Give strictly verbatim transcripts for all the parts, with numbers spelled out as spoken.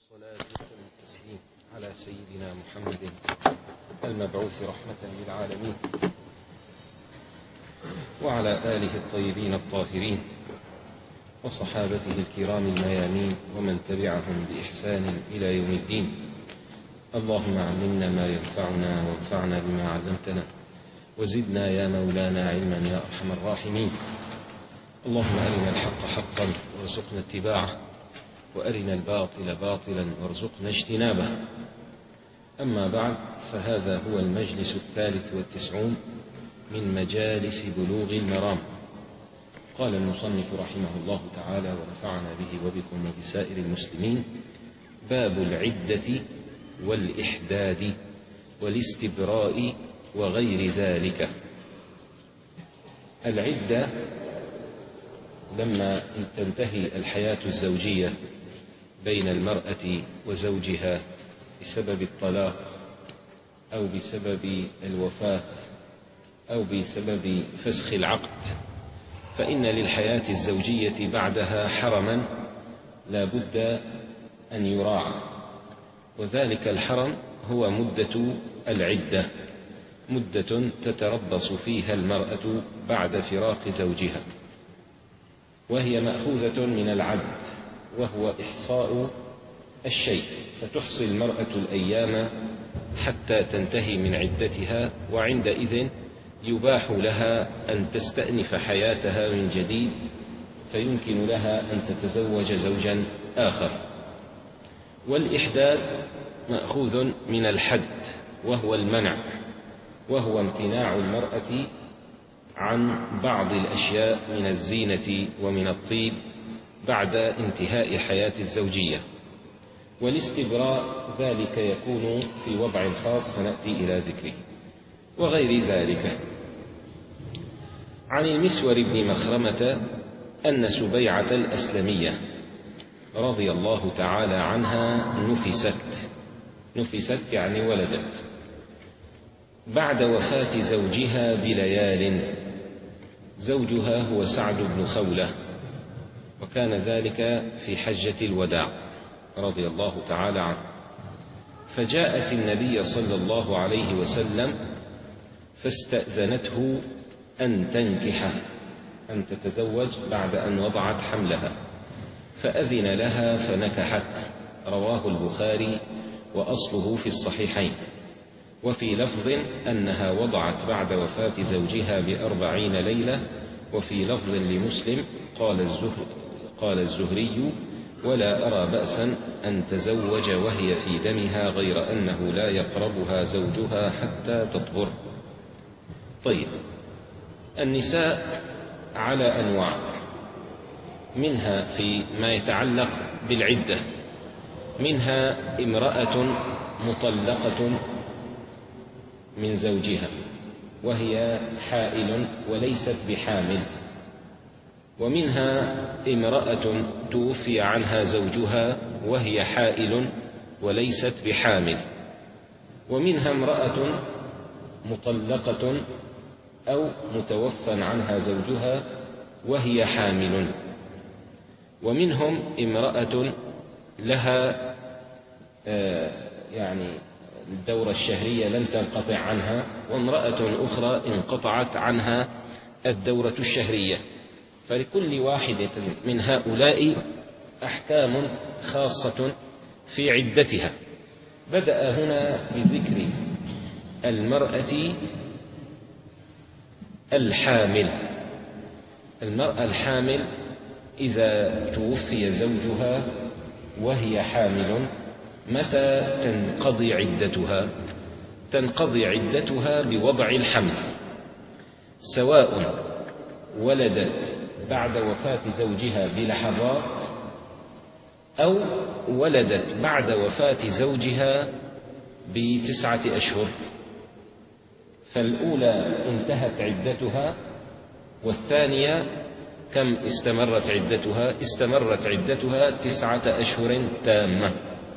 والصلاة والتسليم على سيدنا محمد المبعوث رحمة للعالمين وعلى آله الطيبين الطاهرين وصحابته الكرام الميامين ومن تبعهم بإحسان إلى يوم الدين. اللهم علمنا ما ينفعنا وانفعنا بما علمتنا وزدنا يا مولانا علما يا أرحم الراحمين. اللهم أرنا الحق حقا وارزقنا اتباعه وأرنا الباطل باطلا وارزقنا اجتنابه. أما بعد، فهذا هو المجلس الثالث والتسعون من مجالس بلوغ المرام. قال المصنف رحمه الله تعالى ونفعنا به وبكم وبسائر المسلمين: باب العدة والإحداد والاستبراء وغير ذلك. العدة لما تنتهي الحياة الزوجية بين المرأة وزوجها بسبب الطلاق أو بسبب الوفاة أو بسبب فسخ العقد، فإن للحياة الزوجية بعدها حرما لا بد أن يراعى، وذلك الحرم هو مدة العدة، مدة تتربص فيها المرأة بعد فراق زوجها، وهي مأخوذة من العد وهو إحصاء الشيء، فتحصي المرأة الأيام حتى تنتهي من عدتها، وعندئذ يباح لها أن تستأنف حياتها من جديد، فيمكن لها أن تتزوج زوجا آخر. والإحداد مأخوذ من الحد وهو المنع، وهو امتناع المرأة عن بعض الأشياء من الزينة ومن الطيب بعد انتهاء حياة الزوجية. والاستبراء ذلك يكون في وضع خاص سنأتي إلى ذكره وغير ذلك. عن المسور بن مخرمة أن سبيعة الأسلمية رضي الله تعالى عنها نفست نفست يعني ولدت بعد وفاة زوجها بليال. زوجها هو سعد بن خولة، وكان ذلك في حجة الوداع رضي الله تعالى عنه. فجاءت النبي صلى الله عليه وسلم فاستأذنته أن تنكحه، أن تتزوج بعد أن وضعت حملها، فأذن لها فنكحت. رواه البخاري وأصله في الصحيحين. وفي لفظ أنها وضعت بعد وفاة زوجها بأربعين ليلة. وفي لفظ لمسلم قال الزهري, قال الزهري: ولا أرى بأسا أن تزوج وهي في دمها، غير أنه لا يقربها زوجها حتى تطهر. طيب، النساء على أنواع، منها في ما يتعلق بالعدة، منها امرأة مطلقة من زوجها وهي حائل وليست بحامل، ومنها امرأة توفي عنها زوجها وهي حائل وليست بحامل، ومنها امرأة مطلقة أو متوفى عنها زوجها وهي حامل، ومنهم امرأة لها آه يعني الدورة الشهرية لم تنقطع عنها، وامرأة أخرى انقطعت عنها الدورة الشهرية. فلكل واحدة من هؤلاء أحكام خاصة في عدتها. بدأ هنا بذكر المرأة الحامل. المرأة الحامل إذا توفي زوجها وهي حامل، متى تنقضي عدتها؟ تنقضي عدتها بوضع الحمل، سواء ولدت بعد وفاة زوجها بلحظات أو ولدت بعد وفاة زوجها بتسعة أشهر. فالأولى انتهت عدتها، والثانية كم استمرت عدتها؟ استمرت عدتها تسعة أشهر تامة.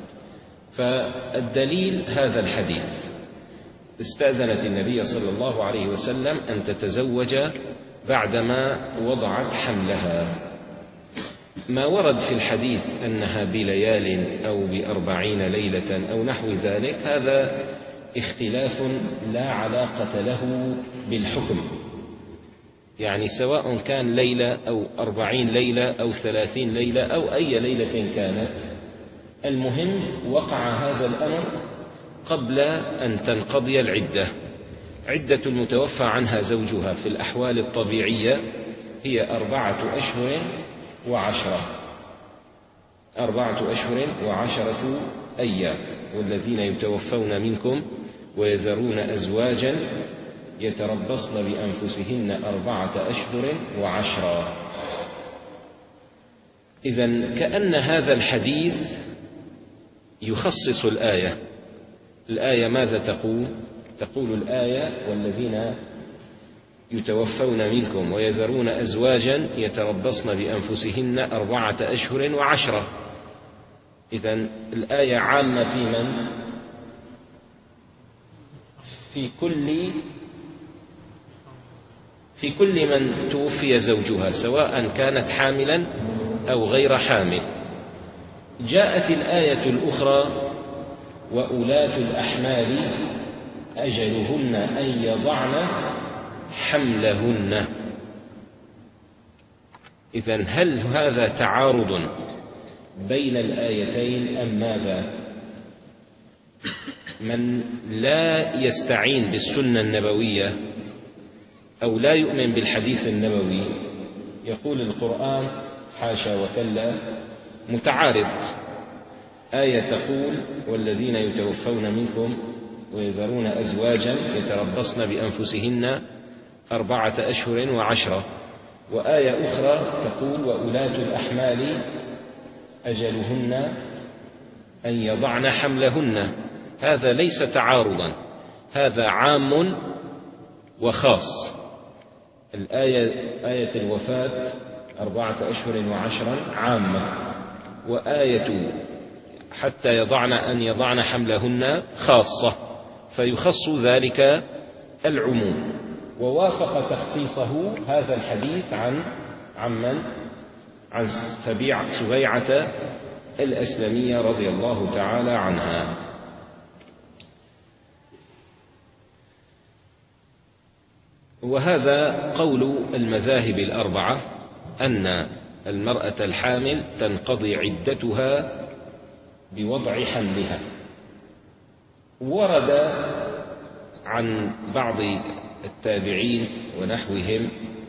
فالدليل هذا الحديث: استأذنت النبي صلى الله عليه وسلم أن تتزوج بعدما وضعت حملها. ما ورد في الحديث أنها بليال أو بأربعين ليلة أو نحو ذلك هذا اختلاف لا علاقة له بالحكم، يعني سواء كان ليلة أو أربعين ليلة أو ثلاثين ليلة أو أي ليلة كانت، المهم وقع هذا الأمر قبل أن تنقضي العدة. عدة المتوفى عنها زوجها في الأحوال الطبيعية هي أربعة أشهر وعشرة أربعة أشهر وعشرة أيام. والذين يتوفون منكم ويذرون أزواجا يتربصن بأنفسهن أربعة أشهر وعشرة. إذن كأن هذا الحديث يخصص الآية. الآية ماذا تقول؟ تقول الآية: والذين يتوفون منكم ويذرون أزواجا يتربصن بأنفسهن أربعة أشهر وعشرة. إذن الآية عامة في من؟ في كل في كل من توفي زوجها سواء كانت حاملا أو غير حامل. جاءت الآية الأخرى: وأولاة الأحمال أجلهن أن يضعن حملهن. إذن هل هذا تعارض بين الآيتين أم ماذا؟ من لا يستعين بالسنة النبوية أو لا يؤمن بالحديث النبوي يقول القرآن حاشا وكلا متعارض. آية تقول: والذين يتوفون منكم ويذرون أزواجا يتربصن بأنفسهن أربعة أشهر وعشرة، وآية أخرى تقول: وأولاة الأحمال أجلهن أن يضعن حملهن. هذا ليس تعارضا، هذا عام وخاص. الآية آية الوفاة أربعة أشهر وعشرا عامة، وآية حتى يضعن أن يضعن حملهن خاصة، فيخص ذلك العموم. ووافق تخصيصه هذا الحديث عن عمن عن سبيعة الأسلمية رضي الله تعالى عنها. وهذا قول المذاهب الأربعة أن المرأة الحامل تنقضي عدتها بوضع حملها. ورد عن بعض التابعين ونحوهم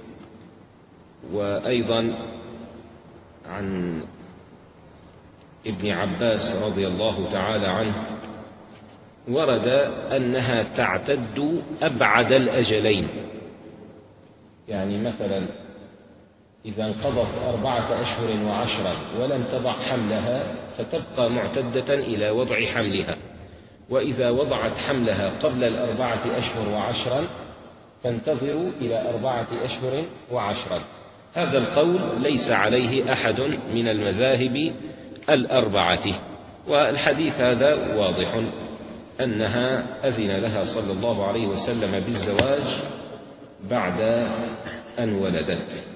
وأيضا عن ابن عباس رضي الله تعالى عنه ورد أنها تعتد أبعد الأجلين، يعني مثلا إذا انقضت أربعة أشهر وعشرا ولم تضع حملها فتبقى معتدة إلى وضع حملها، وإذا وضعت حملها قبل الأربعة أشهر وعشرا تنتظر إلى أربعة أشهر وعشرا. هذا القول ليس عليه أحد من المذاهب الأربعة، والحديث هذا واضح أنها أذن لها صلى الله عليه وسلم بالزواج بعد أن ولدت.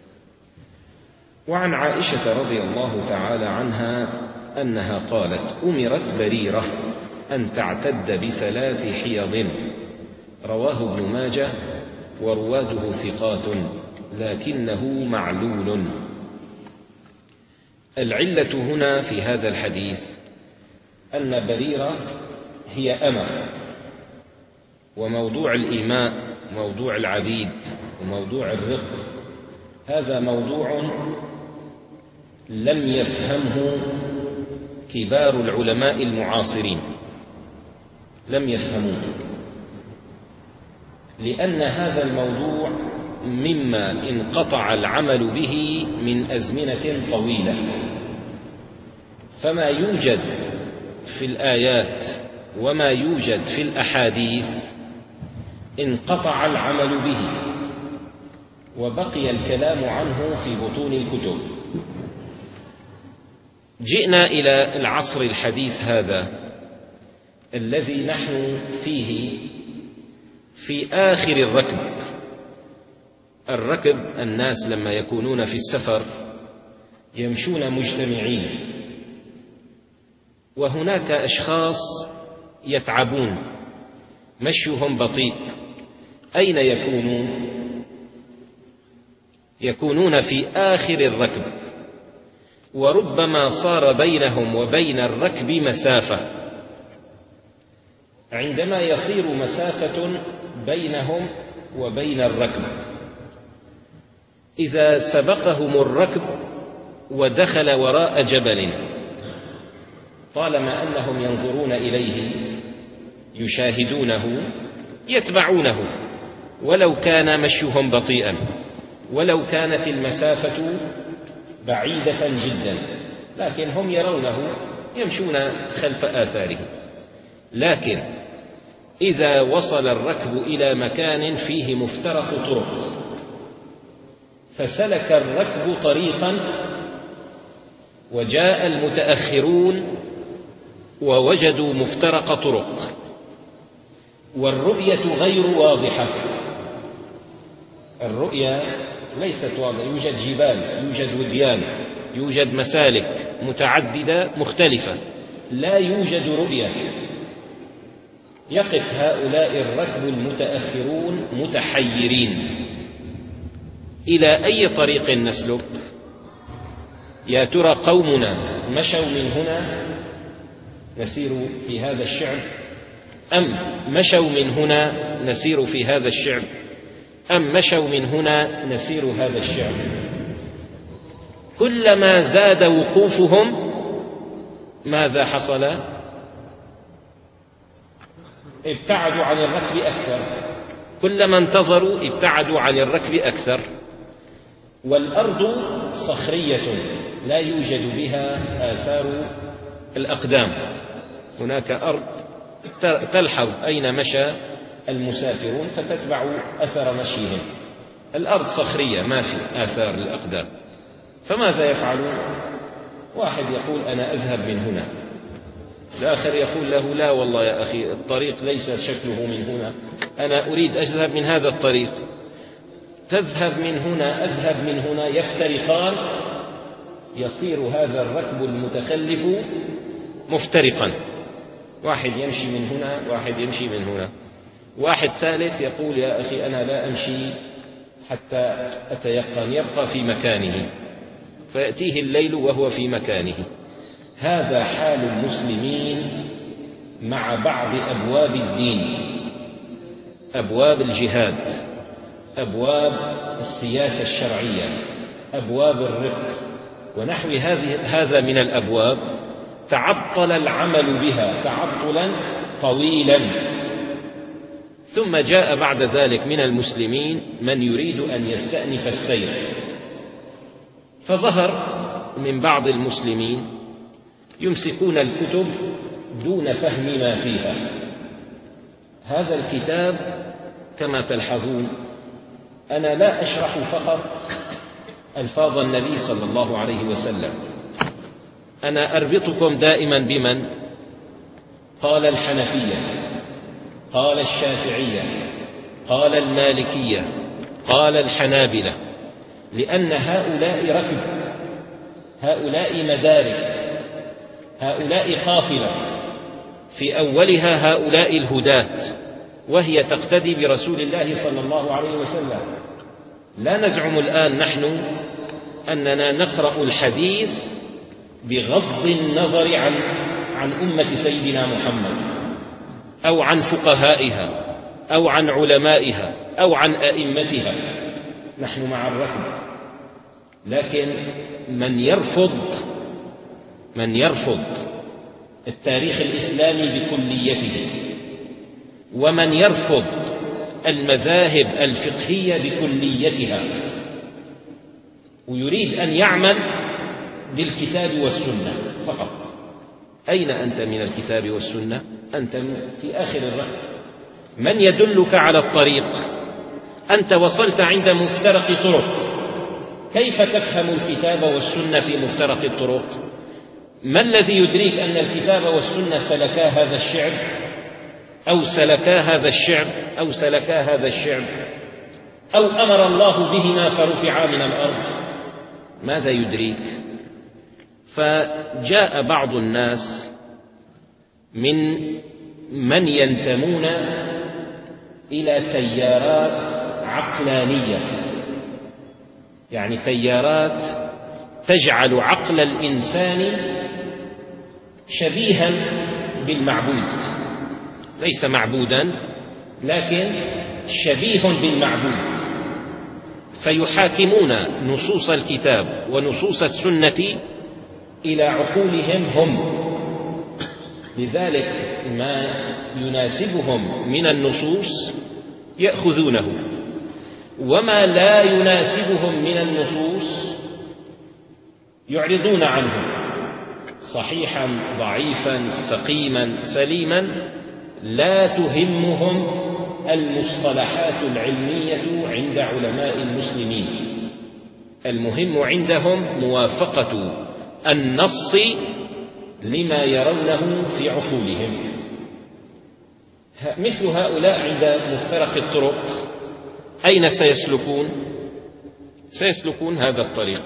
وعن عائشة رضي الله تعالى عنها أنها قالت: أمرت بريرة أن تعتد بثلاث حيض. رواه ابن ماجه ورواده ثقات لكنه معلول. العلة هنا في هذا الحديث أن بريرة هي أمة، وموضوع الإيماء موضوع العبيد وموضوع الرق هذا موضوع لم يفهمه كبار العلماء المعاصرين، لم يفهموه، لأن هذا الموضوع مما انقطع العمل به من أزمنة طويلة، فما يوجد في الآيات وما يوجد في الأحاديث انقطع العمل به وبقي الكلام عنه في بطون الكتب. جئنا إلى العصر الحديث هذا الذي نحن فيه في آخر الركب. الركب الناس لما يكونون في السفر يمشون مجتمعين، وهناك أشخاص يتعبون مشيهم بطيء. أين يكونون؟ يكونون في آخر الركب، وربما صار بينهم وبين الركب مسافة. عندما يصير مسافة بينهم وبين الركب، إذا سبقهم الركب ودخل وراء جبل، طالما أنهم ينظرون إليه يشاهدونه يتبعونه، ولو كان مشيهم بطيئا، ولو كانت المسافة بعيدة جدا، لكن هم يرونه يمشون خلف آثاره. لكن إذا وصل الركب إلى مكان فيه مفترق طرق، فسلك الركب طريقا وجاء المتأخرون ووجدوا مفترق طرق والرؤية غير واضحة، الرؤية ليست واضحة، يوجد جبال، يوجد وديان، يوجد مسالك متعددة مختلفة، لا يوجد رؤية. يقف هؤلاء الركب المتأخرون متحيرين، إلى أي طريق نسلك؟ يا ترى قومنا مشوا من هنا نسير في هذا الشعب، أم مشوا من هنا نسير في هذا الشعب، أم مشوا من هنا نسير هذا الشعب؟ كلما زاد وقوفهم ماذا حصل؟ ابتعدوا عن الركب أكثر، كلما انتظروا ابتعدوا عن الركب أكثر. والأرض صخرية لا يوجد بها آثار الأقدام، هناك أرض تلحظ أين مشى المسافرون فتتبع أثر مشيهم، الأرض صخرية ما في آثار الأقدام. فماذا يفعلون؟ واحد يقول أنا أذهب من هنا، الآخر يقول له لا والله يا أخي الطريق ليس شكله من هنا، أنا أريد أذهب من هذا الطريق. تذهب من هنا أذهب من هنا، يفترقان، يصير هذا الركب المتخلف مفترقا، واحد يمشي من هنا واحد يمشي من هنا. واحد ثالث يقول يا أخي أنا لا أمشي حتى أتيقن، يبقى في مكانه، فيأتيه الليل وهو في مكانه. هذا حال المسلمين مع بعض أبواب الدين، أبواب الجهاد، أبواب السياسة الشرعية، أبواب الرق ونحو هذا من الأبواب، تعطل العمل بها تعطلا طويلا. ثم جاء بعد ذلك من المسلمين من يريد أن يستأنف السير، فظهر من بعض المسلمين يمسكون الكتب دون فهم ما فيها. هذا الكتاب كما تلحظون أنا لا أشرح فقط ألفاظ النبي صلى الله عليه وسلم، أنا أربطكم دائما بمن قال الحنفية، قال الشافعية، قال المالكية، قال الحنابلة، لأن هؤلاء ركب، هؤلاء مدارس، هؤلاء قافلة، في أولها هؤلاء الهداة، وهي تقتدي برسول الله صلى الله عليه وسلم. لا نزعم الآن نحن أننا نقرأ الحديث بغض النظر عن عن أمة سيدنا محمد أو عن فقهائها أو عن علمائها أو عن أئمتها، نحن مع الركب. لكن من يرفض من يرفض التاريخ الإسلامي بكليته، ومن يرفض المذاهب الفقهية بكليتها، ويريد أن يعمل بالكتاب والسنة فقط. أين أنت من الكتاب والسنة؟ أنت في آخر الركب. من يدلك على الطريق؟ أنت وصلت عند مفترق طرق، كيف تفهم الكتاب والسنة في مفترق الطرق؟ ما الذي يدريك أن الكتاب والسنة سلكا هذا الشعب أو سلكا هذا الشعب أو سلكا هذا الشعب أو أمر الله بهما فرفعا من الأرض؟ ماذا يدريك؟ فجاء بعض الناس من من ينتمون إلى تيارات عقلانية، يعني تيارات تجعل عقل الإنسان شبيها بالمعبود، ليس معبودا لكن شبيه بالمعبود، فيحاكمون نصوص الكتاب ونصوص السنة إلى عقولهم هم، لذلك ما يناسبهم من النصوص يأخذونه، وما لا يناسبهم من النصوص يعرضون عنه، صحيحا ضعيفا سقيما سليما، لا تهمهم المصطلحات العلمية عند علماء المسلمين، المهم عندهم موافقة النص لما يرونه في عقولهم. مثل هؤلاء عند مفترق الطرق أين سيسلكون؟ سيسلكون هذا الطريق.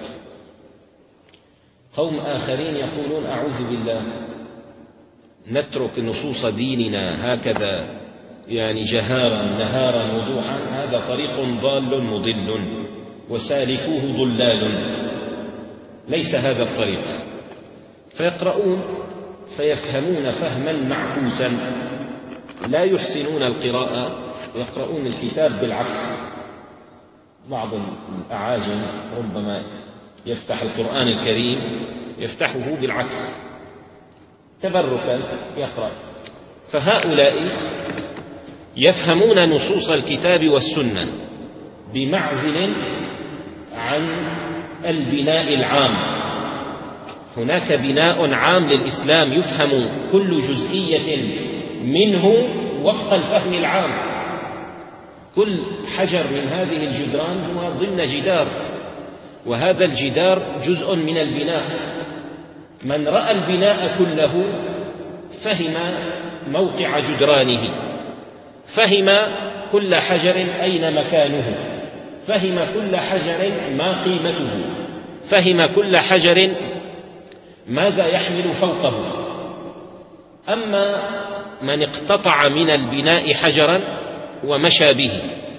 قوم آخرين يقولون أعوذ بالله، نترك نصوص ديننا هكذا يعني جهارا نهارا وضوحا، هذا طريق ضال مضل وسالكوه ضلال، ليس هذا الطريق. فيقرؤون فيفهمون فهما معكوسا، لا يحسنون القراءة، يقرؤون الكتاب بالعكس. بعض الأعاجم ربما يفتح القرآن الكريم يفتحه بالعكس تبركا يقرأ. فهؤلاء يفهمون نصوص الكتاب والسنة بمعزل عن البناء العام. هناك بناء عام للإسلام يفهم كل جزئية منه وفق الفهم العام. كل حجر من هذه الجدران هو ضمن جدار، وهذا الجدار جزء من البناء. من رأى البناء كله فهم موقع جدرانه، فهم كل حجر أين مكانه، فهم كل حجر ما قيمته، فهم كل حجر ماذا يحمل فوقه. أما من اقتطع من البناء حجرا ومشى به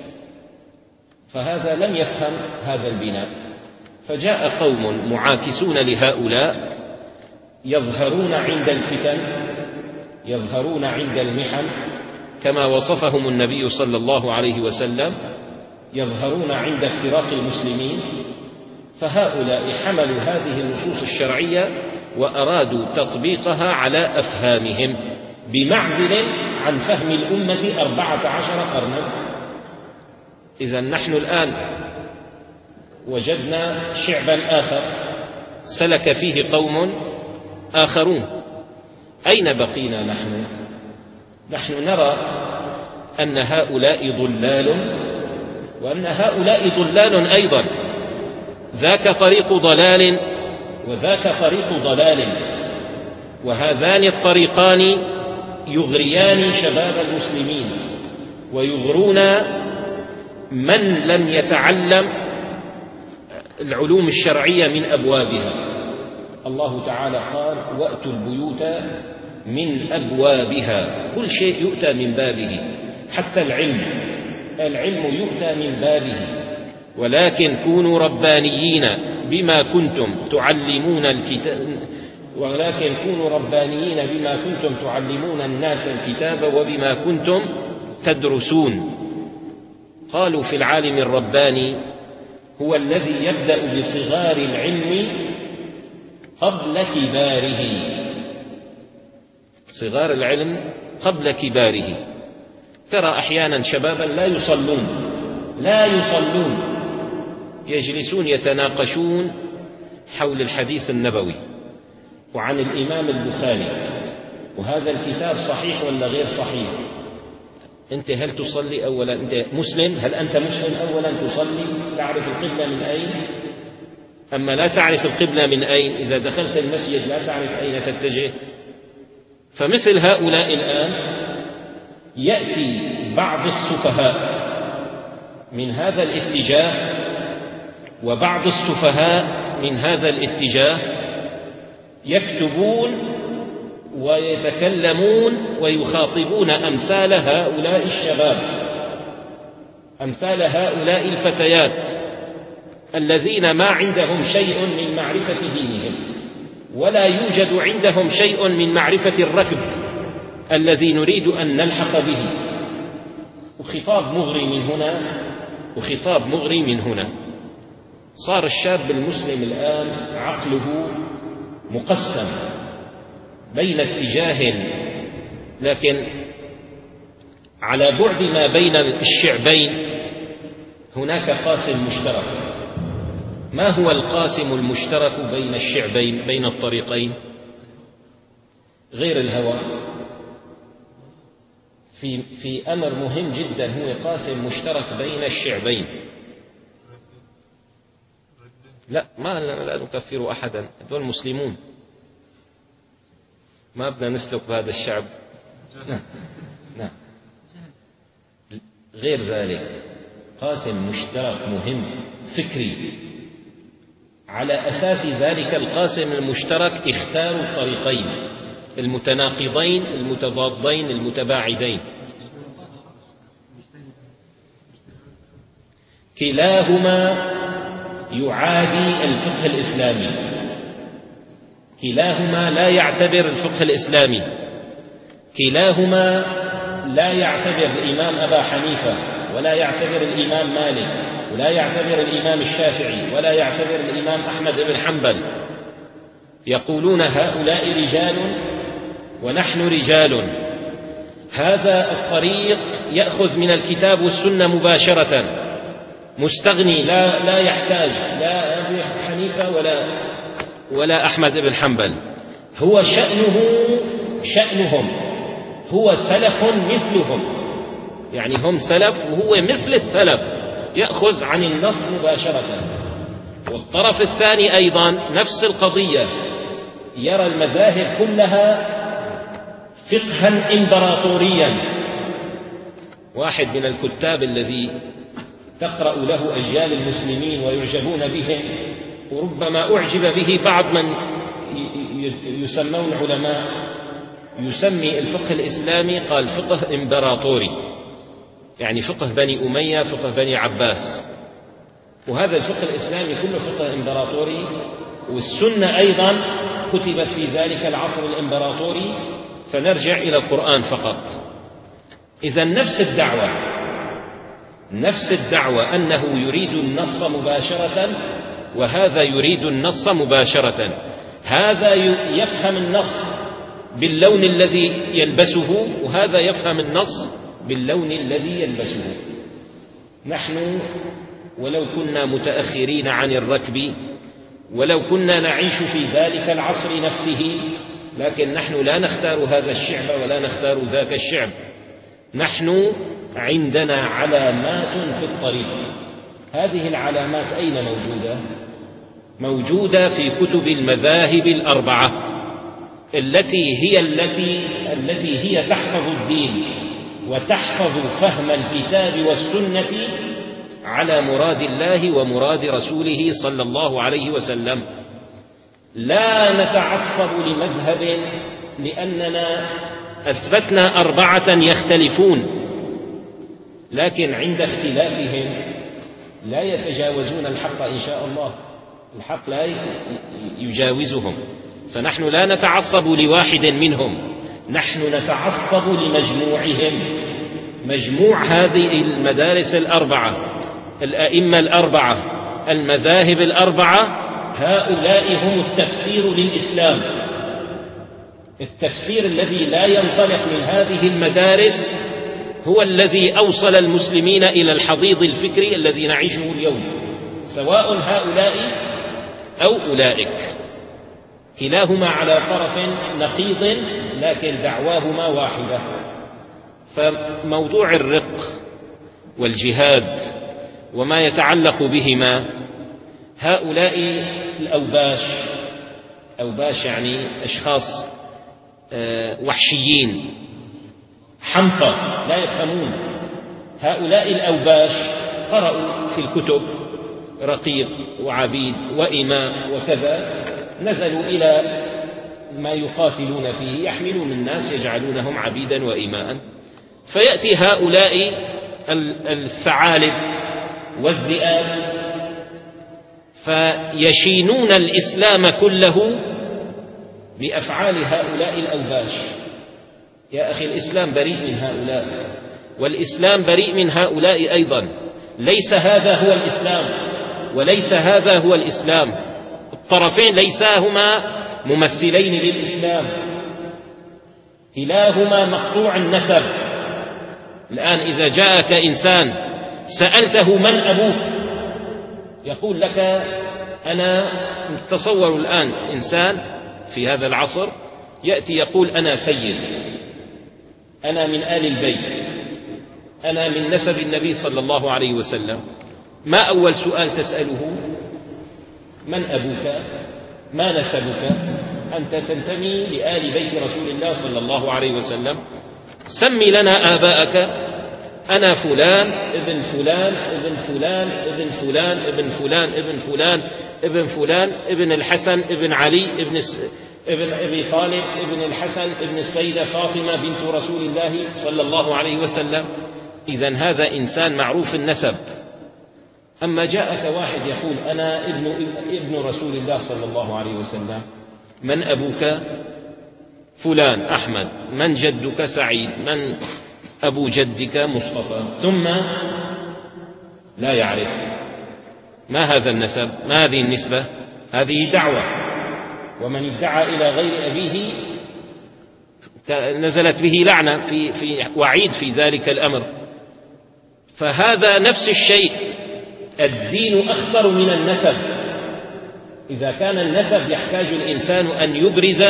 فهذا لم يفهم هذا البناء. فجاء قوم معاكسون لهؤلاء يظهرون عند الفتن، يظهرون عند المحن كما وصفهم النبي صلى الله عليه وسلم، يظهرون عند افتراق المسلمين. فهؤلاء حملوا هذه النصوص الشرعية وأرادوا تطبيقها على أفهامهم بمعزل عن فهم الأمة أربعة عشر قرنا. إذن نحن الآن وجدنا شعبا آخر سلك فيه قوم آخرون، أين بقينا نحن؟ نحن نرى أن هؤلاء ضلال وأن هؤلاء ضلال أيضا، ذاك طريق ضلال وذاك طريق ضلال، وهذان الطريقان يغريان شباب المسلمين ويغرون من لم يتعلم العلوم الشرعية من أبوابها. الله تعالى قال وأتوا البيوت من أبوابها، كل شيء يؤتى من بابه، حتى العلم، العلم يؤتى من بابه. ولكن كونوا ربانيين بما كنتم تعلمون الكتاب ولكن كونوا ربانيين بما كنتم تعلمون الناس الكتاب وبما كنتم تدرسون. قالوا في العالم الرباني هو الذي يبدأ بصغار العلم قبل كباره، صغار العلم قبل كباره. ترى أحيانا شبابا لا يصلون لا يصلون يجلسون يتناقشون حول الحديث النبوي وعن الإمام البخاري، وهذا الكتاب صحيح ولا غير صحيح. أنت هل تصلي أولا؟ أنت مسلم؟ هل أنت مسلم أولا تصلي؟ تعرف القبلة من أين؟ أما لا تعرف القبلة من أين، إذا دخلت المسجد لا تعرف أين تتجه. فمثل هؤلاء الآن يأتي بعض السفهاء من هذا الاتجاه وبعض السفهاء من هذا الاتجاه يكتبون ويتكلمون ويخاطبون أمثال هؤلاء الشباب، أمثال هؤلاء الفتيات الذين ما عندهم شيء من معرفة دينهم، ولا يوجد عندهم شيء من معرفة الركب الذي نريد أن نلحق به. وخطاب مغري من هنا وخطاب مغري من هنا. صار الشاب المسلم الآن عقله مقسم بين اتجاه، لكن على بعد ما بين الشعبين هناك قاسم مشترك. ما هو القاسم المشترك بين الشعبين، بين الطريقين؟ غير الهوى. في في أمر مهم جدا هو قاسم مشترك بين الشعبين. لا ما لا نكفر أحدا، هذول مسلمون، ما بدنا نسلك بهذا الشعب. نعم نعم. غير ذلك قاسم مشترك مهم فكري. على أساس ذلك القاسم المشترك اختاروا الطريقين المتناقضين المتضادين المتباعدين، كلاهما يعادي الفقه الإسلامي، كلاهما لا يعتبر الفقه الإسلامي، كلاهما لا يعتبر الإمام أبا حنيفة، ولا يعتبر الإمام مالك، ولا يعتبر الإمام الشافعي، ولا يعتبر الإمام أحمد بن حنبل. يقولون هؤلاء رجال ونحن رجال. هذا الطريق يأخذ من الكتاب والسنة مباشرة، مستغني، لا لا يحتاج لا أبي حنيفة ولا ولا أحمد بن حنبل. هو شأنه شأنهم، هو سلف مثلهم، يعني هم سلف وهو مثل السلف، يأخذ عن النص مباشرة. والطرف الثاني أيضا نفس القضية، يرى المذاهب كلها فقها إمبراطوريا. واحد من الكتاب الذي تقرأ له أجيال المسلمين ويعجبون بهم، وربما أعجب به بعض من يسمون علماء، يسمي الفقه الإسلامي قال فقه إمبراطوري، يعني فقه بني أمية، فقه بني عباس. وهذا الفقه الإسلامي كله فقه إمبراطوري، والسنة أيضا كتبت في ذلك العصر الإمبراطوري، فنرجع إلى القرآن فقط. إذن نفس الدعوة نفس الدعوة أنه يريد النص مباشرة، وهذا يريد النص مباشرة. هذا يفهم النص باللون الذي يلبسه، وهذا يفهم النص باللون الذي يلبسه. نحن ولو كنا متأخرين عن الركب، ولو كنا نعيش في ذلك العصر نفسه، لكن نحن لا نختار هذا الشعب ولا نختار ذاك الشعب. نحن عندنا علامات في الطريق. هذه العلامات أين موجودة؟ موجودة في كتب المذاهب الأربعة التي هي التي التي هي تحفظ الدين وتحفظ فهم الكتاب والسنة على مراد الله ومراد رسوله صلى الله عليه وسلم. لا نتعصب لمذهب لأننا أثبتنا أربعة يختلفون، لكن عند اختلافهم لا يتجاوزون الحق إن شاء الله، الحق لا يجاوزهم. فنحن لا نتعصب لواحد منهم، نحن نتعصب لمجموعهم. مجموع هذه المدارس الأربعة، الأئمة الأربعة، المذاهب الأربعة، هؤلاء هم التفسير للإسلام. التفسير الذي لا ينطلق من هذه المدارس هو الذي أوصل المسلمين إلى الحضيض الفكري الذي نعيشه اليوم، سواء هؤلاء أو أولئك، كلاهما على طرف نقيض لكن دعواهما واحدة. فموضوع الرق والجهاد وما يتعلق بهما، هؤلاء الأوباش، أوباش يعني أشخاص وحشيين حمقى لا يفهمون. هؤلاء الأوباش قرأوا في الكتب رقيق وعبيد وإماء وكذا، نزلوا إلى ما يقاتلون فيه يحملون الناس يجعلونهم عبيدا وإماء. فيأتي هؤلاء الثعالب والذئاب فيشينون الإسلام كله بأفعال هؤلاء الأوباش. يا أخي الإسلام بريء من هؤلاء، والإسلام بريء من هؤلاء أيضا. ليس هذا هو الإسلام وليس هذا هو الإسلام، الطرفين ليسا هما ممثلين للإسلام، كلاهما مقطوع النسب. الآن إذا جاءك إنسان سألته من أبوك يقول لك أنا، تصوروا الآن إنسان في هذا العصر يأتي يقول أنا سيد، أنا من آل البيت، أنا من نسب النبي صلى الله عليه وسلم. ما أول سؤال تسأله؟ من أبوك؟ ما نسبك؟ أنت تنتمي لآل بيت رسول الله صلى الله عليه وسلم، سمي لنا آباءك. أنا فلان ابن فلان ابن فلان ابن فلان ابن فلان ابن فلان ابن فلان ابن الحسن ابن علي ابن ابن أبي طالب ابن الحسن ابن السيدة فاطمة بنت رسول الله صلى الله عليه وسلم. إذن هذا إنسان معروف النسب. أما جاءك واحد يقول أنا ابن ابن رسول الله صلى الله عليه وسلم، من أبوك؟ فلان أحمد. من جدك؟ سعيد. من أبو جدك؟ مصطفى. ثم لا يعرف. ما هذا النسب؟ ما هذه النسبة؟ هذه دعوة، ومن ادعى إلى غير أبيه نزلت به لعنة، في في وعيد في ذلك الأمر. فهذا نفس الشيء، الدين أخطر من النسب. إذا كان النسب يحتاج الإنسان أن يبرز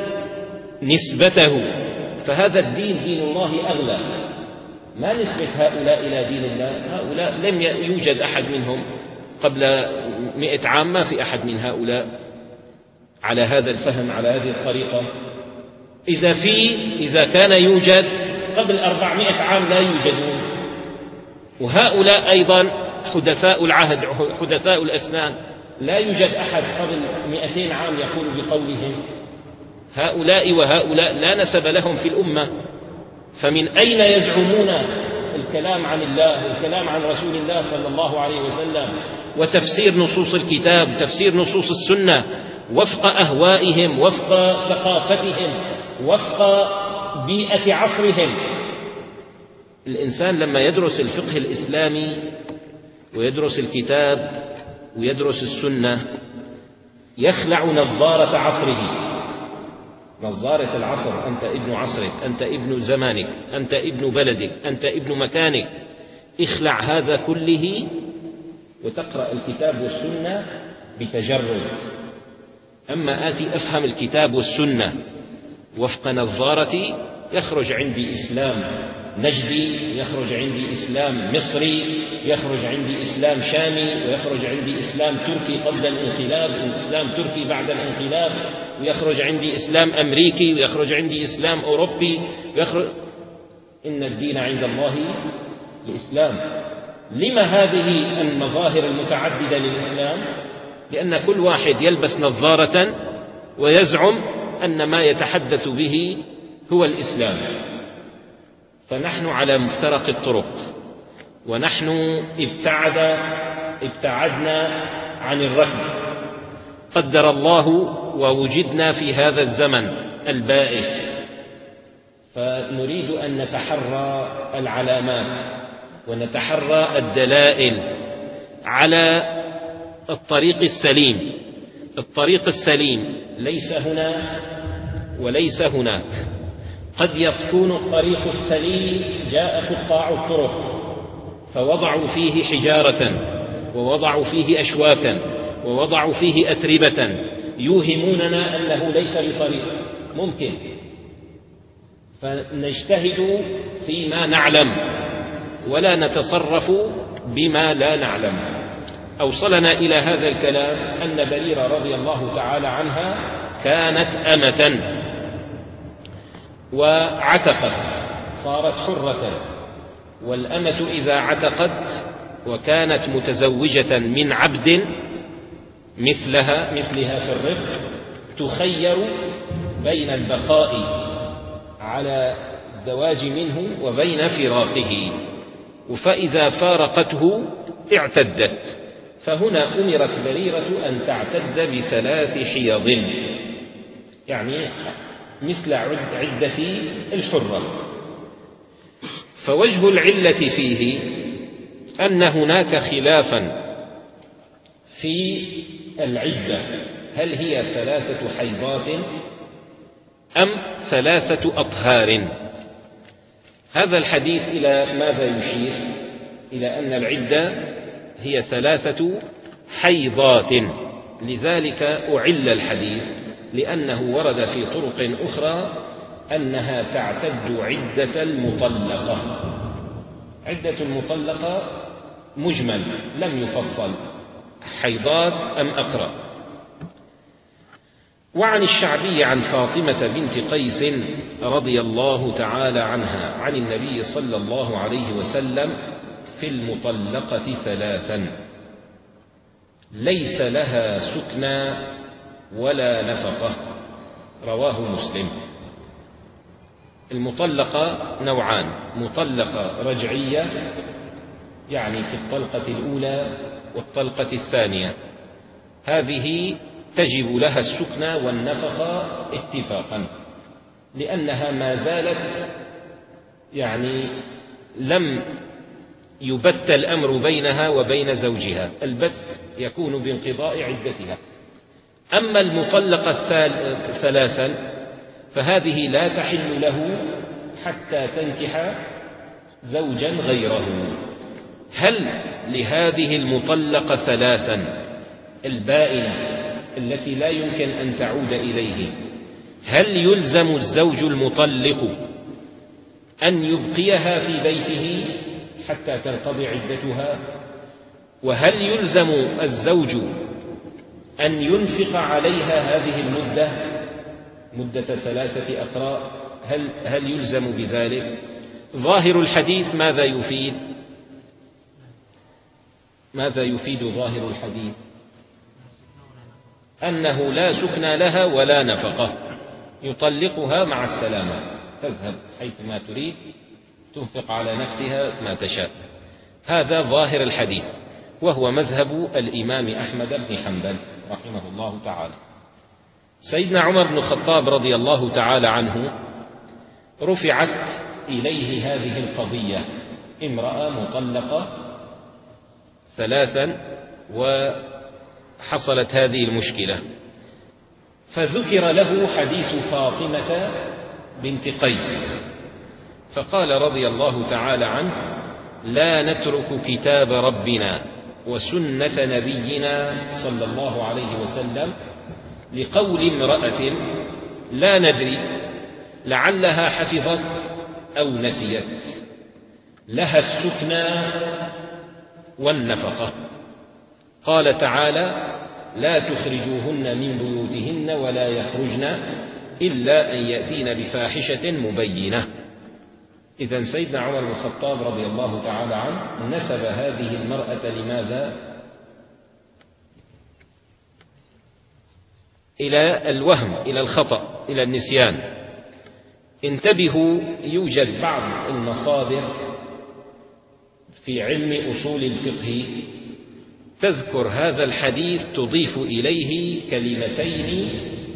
نسبته، فهذا الدين دين الله أغلى. ما نسبة هؤلاء إلى دين الله؟ هؤلاء لم يوجد أحد منهم قبل مئة عام، ما في أحد من هؤلاء على هذا الفهم، على هذه الطريقة. إذا في إذا كان يوجد قبل أربعمائة عام لا يوجدون. وهؤلاء أيضا حدثاء العهد، حدثاء الأسنان، لا يوجد أحد قبل مئتين عام يقول بقولهم. هؤلاء وهؤلاء لا نسب لهم في الأمة، فمن أين يزعمون الكلام عن الله والكلام عن رسول الله صلى الله عليه وسلم وتفسير نصوص الكتاب، تفسير نصوص السنة وفق أهوائهم، وفق ثقافتهم، وفق بيئة عصرهم؟ الإنسان لما يدرس الفقه الإسلامي ويدرس الكتاب ويدرس السنة يخلع نظارة عصره، نظارة العصر. أنت ابن عصرك، أنت ابن زمانك، أنت ابن بلدك، أنت ابن مكانك. اخلع هذا كله وتقرأ الكتاب والسنة بتجرد. أما آتي أفهم الكتاب والسنة وفق نظارتي، يخرج عندي إسلام نجدي، يخرج عندي إسلام مصري، يخرج عندي إسلام شامي، ويخرج عندي إسلام تركي قبل الانقلاب، إسلام تركي بعد الانقلاب، ويخرج عندي إسلام أمريكي، ويخرج عندي إسلام أوروبي، ويخرج. إن الدين عند الله الإسلام. لما هذه المظاهر المتعددة للإسلام؟ لأن كل واحد يلبس نظارة ويزعم أن ما يتحدث به هو الإسلام. فنحن على مفترق الطرق، ونحن ابتعد ابتعدنا عن الركب. قدر الله ووجدنا في هذا الزمن البائس، فنريد أن نتحرى العلامات ونتحرى الدلائل على الطريق السليم. الطريق السليم ليس هنا وليس هناك. قد يكون الطريق السليم جاء قطاع الطرق فوضعوا فيه حجارة، ووضعوا فيه أشواكا، ووضعوا فيه أتربة يوهموننا أنه ليس بطريق. ممكن فنجتهد فيما نعلم ولا نتصرف بما لا نعلم. أوصلنا إلى هذا الكلام أن بريرة رضي الله تعالى عنها كانت أمة وعتقت، صارت حرة. والأمة إذا عتقت وكانت متزوجة من عبد مثلها مثلها في الرق تخير بين البقاء على الزواج منه وبين فراقه، فإذا فارقته اعتدت. فهنا أمرت بريرة أن تعتد بثلاث حيض، يعني مثل عدة الحرة. فوجه العلة فيه أن هناك خلافا في العدة، هل هي ثلاثة حيضات أم ثلاثة أطهار؟ هذا الحديث إلى ماذا يشير؟ إلى أن العدة هي ثلاثة حيضات، لذلك أعل الحديث لأنه ورد في طرق أخرى أنها تعتد عدة المطلقة. عدة المطلقة مجمل لم يفصل حيضات أم أقرأ. وعن الشعبي عن فاطمة بنت قيس رضي الله تعالى عنها عن النبي صلى الله عليه وسلم في المطلقة ثلاثا ليس لها سكنى ولا نفقة، رواه مسلم. المطلقة نوعان: مطلقة رجعية يعني في الطلقة الأولى والطلقة الثانية، هذه تجب لها السكنى والنفقة اتفاقا، لأنها ما زالت يعني لم يبت الأمر بينها وبين زوجها، البت يكون بانقضاء عدتها. أما المطلقة ثلاثا فهذه لا تحل له حتى تنكح زوجا غيره. هل لهذه المطلقة ثلاثا البائنة التي لا يمكن أن تعود إليه، هل يلزم الزوج المطلق أن يبقيها في بيته حتى تنقضي عدتها؟ وهل يلزم الزوج أن ينفق عليها هذه المدة مدة ثلاثة أقراء؟ هل, هل يلزم بذلك؟ ظاهر الحديث ماذا يفيد؟ ماذا يفيد ظاهر الحديث؟ أنه لا سكن لها ولا نفقة، يطلقها مع السلامة، تذهب حيث ما تريد، تنفق على نفسها ما تشاء. هذا ظاهر الحديث، وهو مذهب الإمام أحمد بن حنبل رحمه الله تعالى. سيدنا عمر بن الخطاب رضي الله تعالى عنه رفعت إليه هذه القضية، امرأة مطلقة ثلاثا وحصلت هذه المشكلة، فذكر له حديث فاطمة بنت قيس، فقال رضي الله تعالى عنه: لا نترك كتاب ربنا وسنة نبينا صلى الله عليه وسلم لقول امرأة لا ندري لعلها حفظت أو نسيت، لها السكنى والنفقة. قال تعالى: لا تخرجوهن من بيوتهن ولا يخرجن إلا أن يأتين بفاحشة مبينة. إذن سيدنا عمر بن الخطاب رضي الله تعالى عنه نسب هذه المرأة لماذا؟ إلى الوهم، إلى الخطأ، إلى النسيان. انتبهوا، يوجد بعض المصادر في علم أصول الفقه تذكر هذا الحديث تضيف إليه كلمتين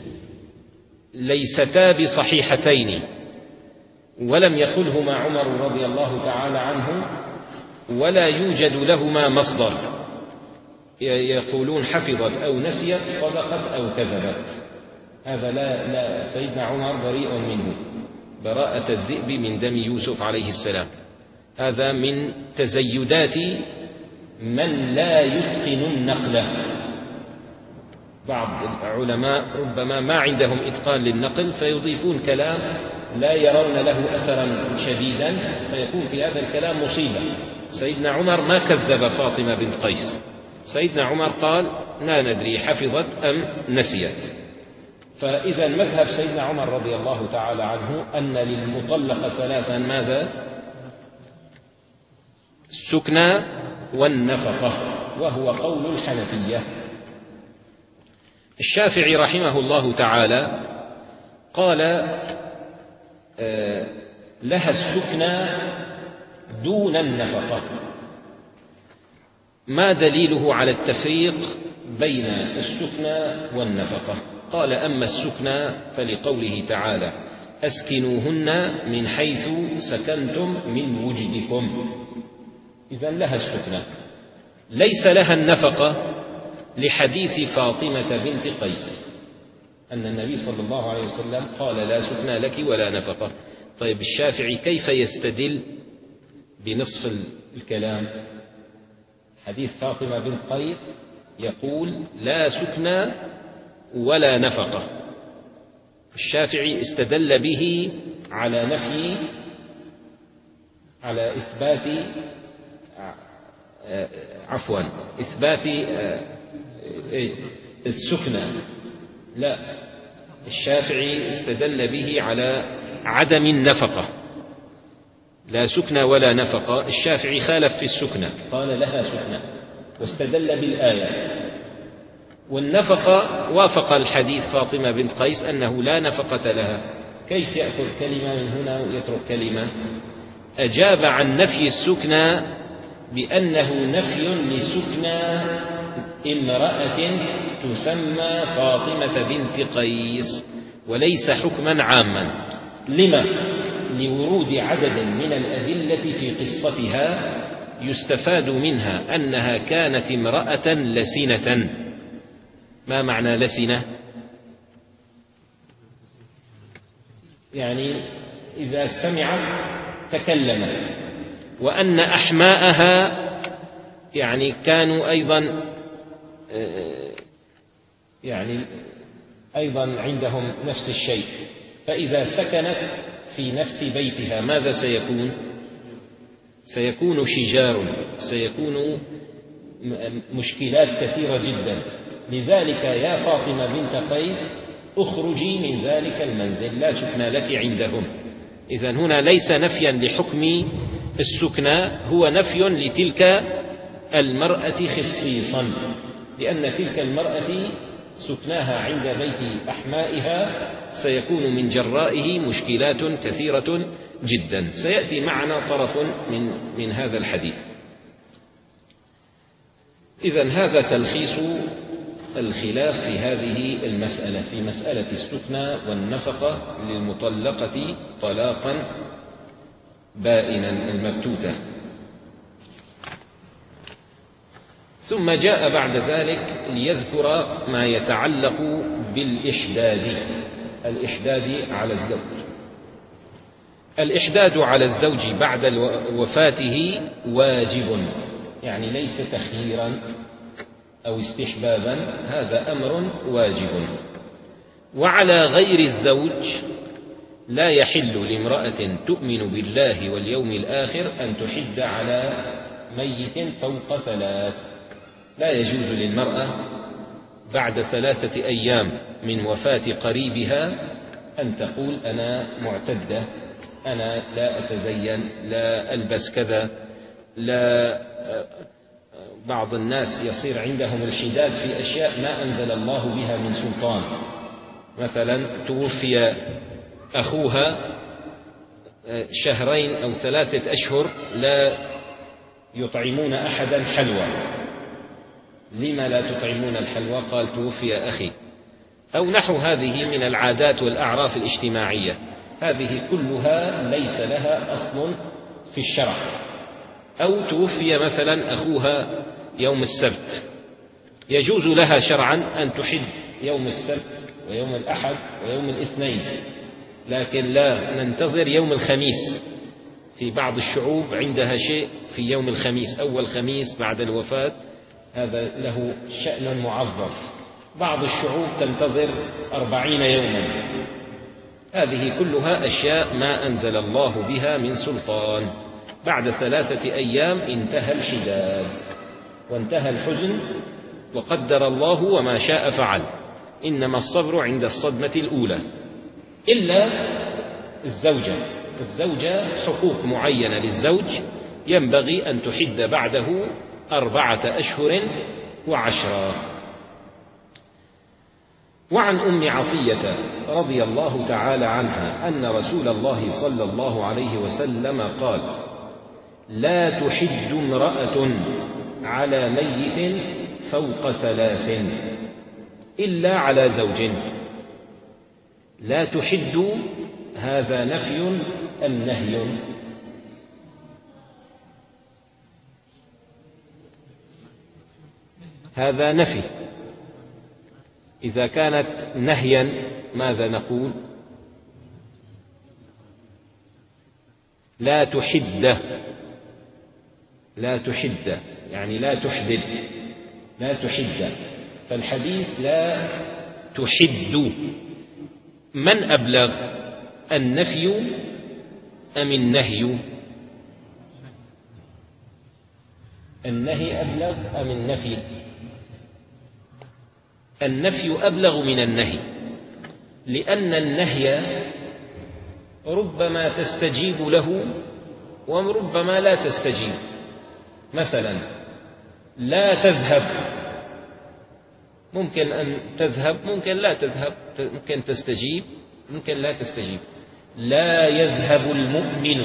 ليستا بصحيحتين، ولم يقلهما عمر رضي الله تعالى عنه، ولا يوجد لهما مصدر. يقولون حفظت أو نسيت، صدقت أو كذبت. هذا لا, لا سيدنا عمر بريء منه، براءة الذئب من دم يوسف عليه السلام. هذا من تزيدات من لا يتقن النقل. بعض العلماء ربما ما عندهم إتقان للنقل فيضيفون كلام لا يرون له أثرا شديدا، فيكون في هذا الكلام مصيبة. سيدنا عمر ما كذب فاطمة بنت قيس، سيدنا عمر قال: لا ندري حفظت أم نسيت. فإذا مذهب سيدنا عمر رضي الله تعالى عنه أن للمطلقة ثلاثا ماذا؟ السكنى والنفقة، وهو قول الحنفية. الشافعي رحمه الله تعالى قال لها السكنى دون النفقة. ما دليله على التفريق بين السكنى والنفقة؟ قال أما السكنى فلقوله تعالى أسكنوهن من حيث سكنتم من وجدكم، إذن لها السكنى. ليس لها النفقة لحديث فاطمة بنت قيس أن النبي صلى الله عليه وسلم قال لا سكنى لك ولا نفقة. طيب الشافعي كيف يستدل بنصف الكلام؟ حديث فاطمة بنت قيس يقول لا سكنى ولا نفقة، الشافعي استدل به على نفي على إثبات عفوا إثبات السكنى. لا، الشافعي استدل به على عدم النفقة. لا سكنى ولا نفقة، الشافعي خالف في السكنى قال لها سكنى واستدل بالآية، والنفقة وافق الحديث فاطمة بنت قيس أنه لا نفقة لها. كيف يأخذ كلمة من هنا ويترك كلمة؟ أجاب عن نفي السكنى بأنه نفي لسكنى امرأة تسمى فاطمة بنت قيس وليس حكما عاما. لما؟ لورود عدد من الأدلة في قصتها يستفاد منها أنها كانت امرأة لسنة. ما معنى لسنة؟ يعني إذا سمعت تكلمت، وأن أحماءها يعني كانوا أيضا يعني أيضا عندهم نفس الشيء، فإذا سكنت في نفس بيتها ماذا سيكون؟ سيكون شجار، سيكون مشكلات كثيرة جدا. لذلك يا فاطمة بنت قيس اخرجي من ذلك المنزل، لا سكنى لك عندهم. إذن هنا ليس نفيا لحكم السكنى، هو نفي لتلك المرأة خصيصا، لأن تلك المرأة سكناها عند بيت أحمائها سيكون من جرائه مشكلات كثيرة جدا. سيأتي معنا طرف من, من هذا الحديث. إذن هذا تلخيص الخلاف في هذه المسألة، في مسألة السكنى والنفقة للمطلقة طلاقا بائنا المبتوتة. ثم جاء بعد ذلك ليذكر ما يتعلق بالإحداد. الإحداد على الزوج. الإحداد على الزوج بعد وفاته واجب، يعني ليس تخييرا أو استحبابا، هذا أمر واجب. وعلى غير الزوج لا يحل لامرأة تؤمن بالله واليوم الآخر أن تحد على ميت فوق ثلاث. لا يجوز للمرأة بعد ثلاثة أيام من وفاة قريبها أن تقول أنا معتدة، أنا لا أتزين، لا ألبس كذا. لا، بعض الناس يصير عندهم الحداد في أشياء ما أنزل الله بها من سلطان. مثلا توفي أخوها شهرين أو ثلاثة أشهر لا يطعمون أحدا حلوى. لما لا تطعمون الحلوى؟ قال توفي أخي. أو نحو هذه من العادات والأعراف الاجتماعية، هذه كلها ليس لها أصل في الشرع. أو توفي مثلا أخوها يوم السبت، يجوز لها شرعا أن تحد يوم السبت ويوم الأحد ويوم الاثنين، لكن لا ننتظر يوم الخميس. في بعض الشعوب عندها شيء في يوم الخميس، أول خميس بعد الوفاة، هذا له شأن معظم. بعض الشعوب تنتظر أربعين يوما. هذه كلها أشياء ما أنزل الله بها من سلطان. بعد ثلاثة أيام انتهى الحداد وانتهى الحزن، وقدر الله وما شاء فعل. إنما الصبر عند الصدمة الأولى. إلا الزوجة، الزوجة حقوق معينة للزوج ينبغي أن تحد بعده أربعة أشهر وعشرة. وعن أم عطية رضي الله تعالى عنها أن رسول الله صلى الله عليه وسلم قال: لا تحد امرأة على ميت فوق ثلاث إلا على زوج. لا تحد، هذا نفي أم نهي؟ هذا نفي. إذا كانت نهيا ماذا نقول؟ لا تحد، لا تحد يعني لا تحدد، لا تحد. فالحديث لا تحد من أبلغ، النفي أم النهي؟ النهي أبلغ أم النفي؟ النفي أبلغ من النهي، لأن النهي ربما تستجيب له وربما لا تستجيب. مثلا لا تذهب، ممكن أن تذهب ممكن لا تذهب، ممكن تستجيب ممكن لا تستجيب. لا يذهب المؤمن،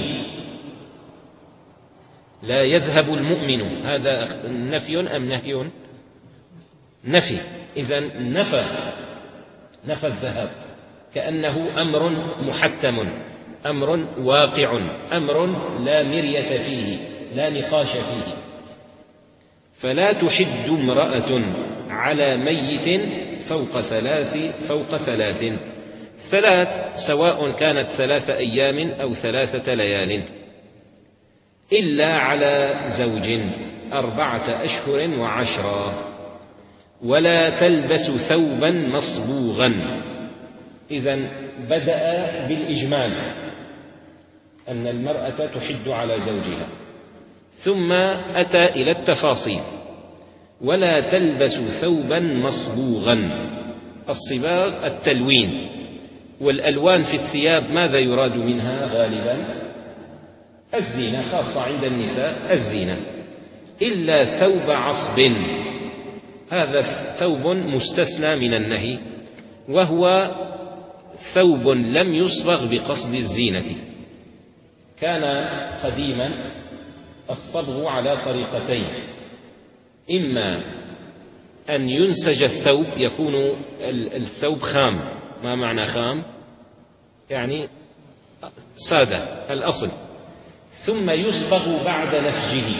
لا يذهب المؤمن، هذا نفي أم نهي؟ نفي. إذن نفى نفى الذهاب، كأنه أمر محتم، أمر واقع، أمر لا مرية فيه، لا نقاش فيه. فلا تحد امرأة على ميت فوق ثلاث فوق ثلاث ثلاث سواء كانت ثلاث أيام أو ثلاثة ليال، إلا على زوج أربعة أشهر وعشرا، ولا تلبس ثوبا مصبوغا. إذن بدأ بالإجمال أن المرأة تحد على زوجها، ثم أتى إلى التفاصيل: ولا تلبس ثوبا مصبوغا. الصباغ التلوين، والألوان في الثياب ماذا يراد منها غالبا؟ الزينة، خاصة عند النساء الزينة. إلا ثوب عصب، هذا ثوب مستثنى من النهي، وهو ثوب لم يصبغ بقصد الزينة. كان قديما الصبغ على طريقتين: إما أن ينسج الثوب، يكون الثوب خام. ما معنى خام؟ يعني سادة الأصل، ثم يصبغ بعد نسجه،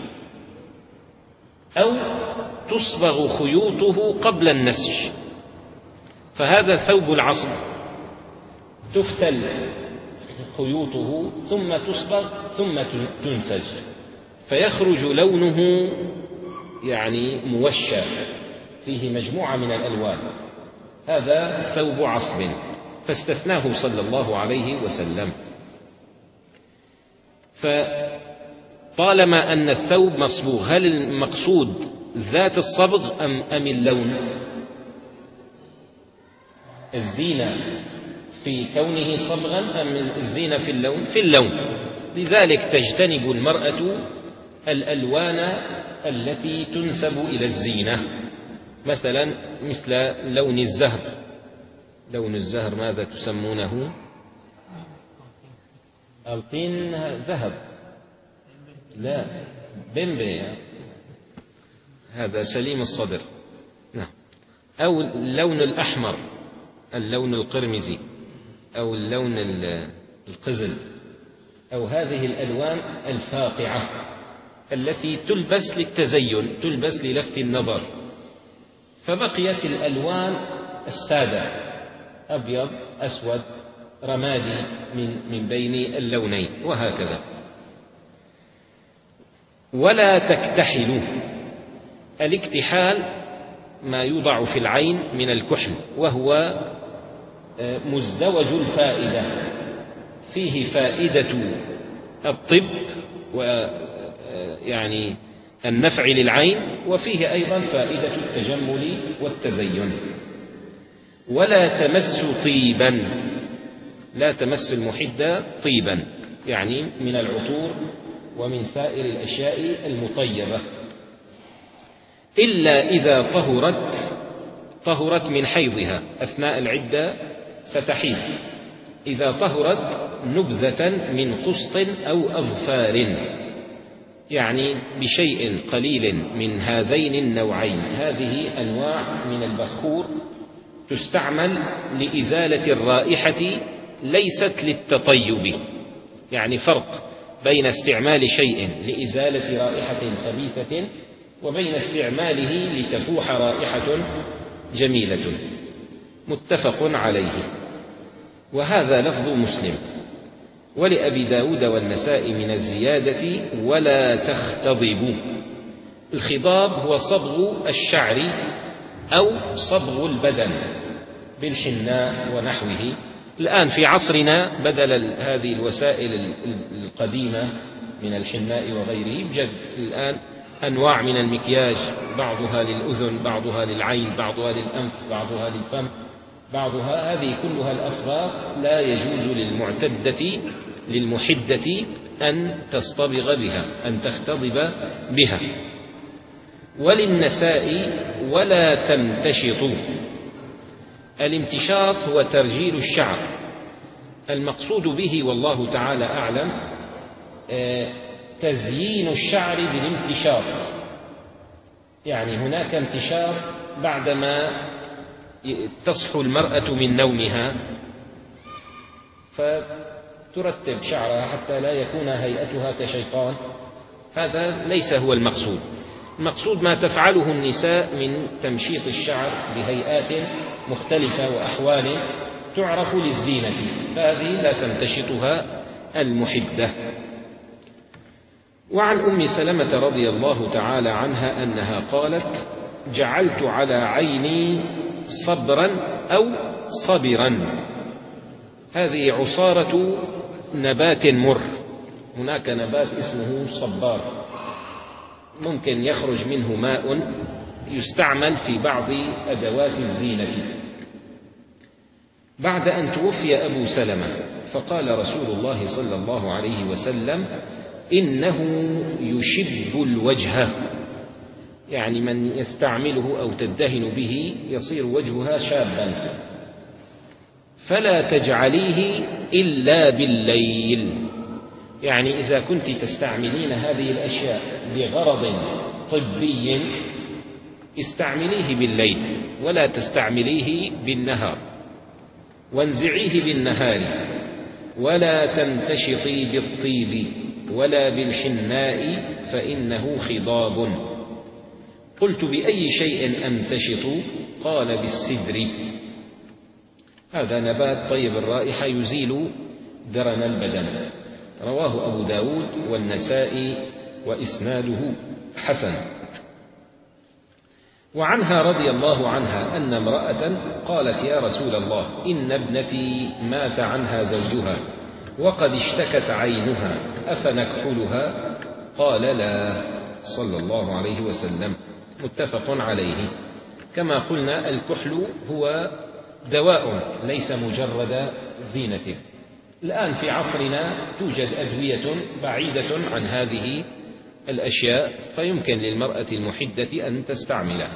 أو تصبغ خيوطه قبل النسج. فهذا ثوب العصب، تفتل خيوطه ثم تصبغ ثم تنسج، فيخرج لونه يعني موشى، فيه مجموعة من الألوان. هذا ثوب عصب، فاستثناه صلى الله عليه وسلم. فطالما أن الثوب مصبوغ، هل المقصود ذات الصبغ أم أم اللون؟ الزينة في كونه صبغا أم الزينة في اللون؟ في اللون. لذلك تجتنب المرأة الألوان التي تنسب إلى الزينة، مثلا مثل لون الزهر. لون الزهر ماذا تسمونه؟ الطين ذهب، لا بمبي، هذا سليم الصدر. نعم. أو اللون الأحمر، اللون القرمزي، أو اللون القزل، أو هذه الألوان الفاقعة التي تلبس للتزين، تلبس للفت النظر. فبقيت الألوان السادة: أبيض، أسود، رمادي، من من بين اللونين، وهكذا. ولا تكتحل. الاكتحال ما يوضع في العين من الكحل، وهو مزدوج الفائدة، فيه فائدة الطب ويعني النفع للعين، وفيه أيضا فائدة التجمل والتزين. ولا تمس طيبا، لا تمس المحدة طيبا، يعني من العطور ومن سائر الأشياء المطيبة، إلا إذا طهرت طهرت من حيضها أثناء العدة ستحيض، إذا طهرت نبذة من قسط أو أظفار، يعني بشيء قليل من هذين النوعين. هذه أنواع من البخور تستعمل لإزالة الرائحة ليست للتطيب، يعني فرق بين استعمال شيء لإزالة رائحة خبيثة وبين استعماله لتفوح رائحة جميلة. متفق عليه، وهذا لفظ مسلم. ولأبي داود والنسائي من الزيادة ولا تختضبوا. الخضاب هو صبغ الشعر أو صبغ البدن بالحناء ونحوه. الآن في عصرنا بدل هذه الوسائل القديمة من الحناء وغيره يوجد الآن أنواع من المكياج، بعضها للأذن، بعضها للعين، بعضها للأنف، بعضها للفم، بعضها، هذه كلها الأصباغ لا يجوز للمعتدة للمحدة أن تصطبغ بها، أن تختضب بها. وللنساء ولا تمتشطوا. الامتشاط هو ترجيل الشعر، المقصود به والله تعالى أعلم تزيين الشعر بالامتشاط، يعني هناك امتشاط بعدما تصحو المرأة من نومها فترتب شعرها حتى لا يكون هيئتها كشيطان، هذا ليس هو المقصود. المقصود ما تفعله النساء من تمشيط الشعر بهيئات مختلفة وأحوال تعرف للزينة، فهذه لا تمتشطها المحدة. وعن أم سلمة رضي الله تعالى عنها أنها قالت: جعلت على عيني صبرا أو صبرا. هذه عصارة نبات مر، هناك نبات اسمه صبار، ممكن يخرج منه ماء يستعمل في بعض أدوات الزينة. بعد أن توفي أبو سلمة فقال رسول الله صلى الله عليه وسلم: إنه يشب الوجه، يعني من يستعمله أو تدهن به يصير وجهها شابا، فلا تجعليه إلا بالليل. يعني إذا كنت تستعملين هذه الأشياء بغرض طبي استعمليه بالليل ولا تستعمليه بالنهار، وانزعيه بالنهار، ولا تمتشطي بالطيب ولا بالحناء فإنه خضاب. قلت: بأي شيء أمتشط؟ قال: بالسدر. هذا نبات طيب الرائحة يزيل درن البدن. رواه أبو داود والنسائي وإسناده حسن. وعنها رضي الله عنها أن امرأة قالت: يا رسول الله، إن ابنتي مات عنها زوجها وقد اشتكت عينها، أفنكحلها؟ قال: لا، صلى الله عليه وسلم. متفق عليه. كما قلنا الكحل هو دواء ليس مجرد زينة. الآن في عصرنا توجد أدوية بعيدة عن هذه الأشياء فيمكن للمرأة المحدة أن تستعملها.